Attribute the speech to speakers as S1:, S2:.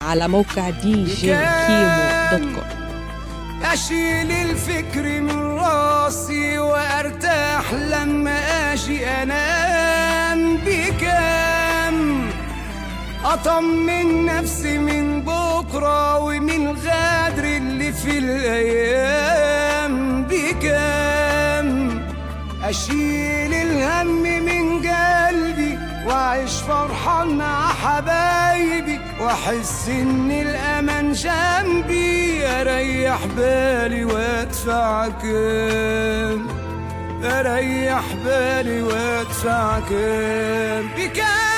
S1: على موقع djkimo.com.
S2: أشيل الفكر من راسي وأرتاح لما أجي أنام بكام، أطمن نفسي من بكرة ومن غدر اللي في الأيام بكام. أشيل الهم من قلبي وأعيش فرحان مع حبايبي وأحس إن الأمان جنبي، أريح بالي وأدفع كام، أريح بالي وأدفع كام بكام.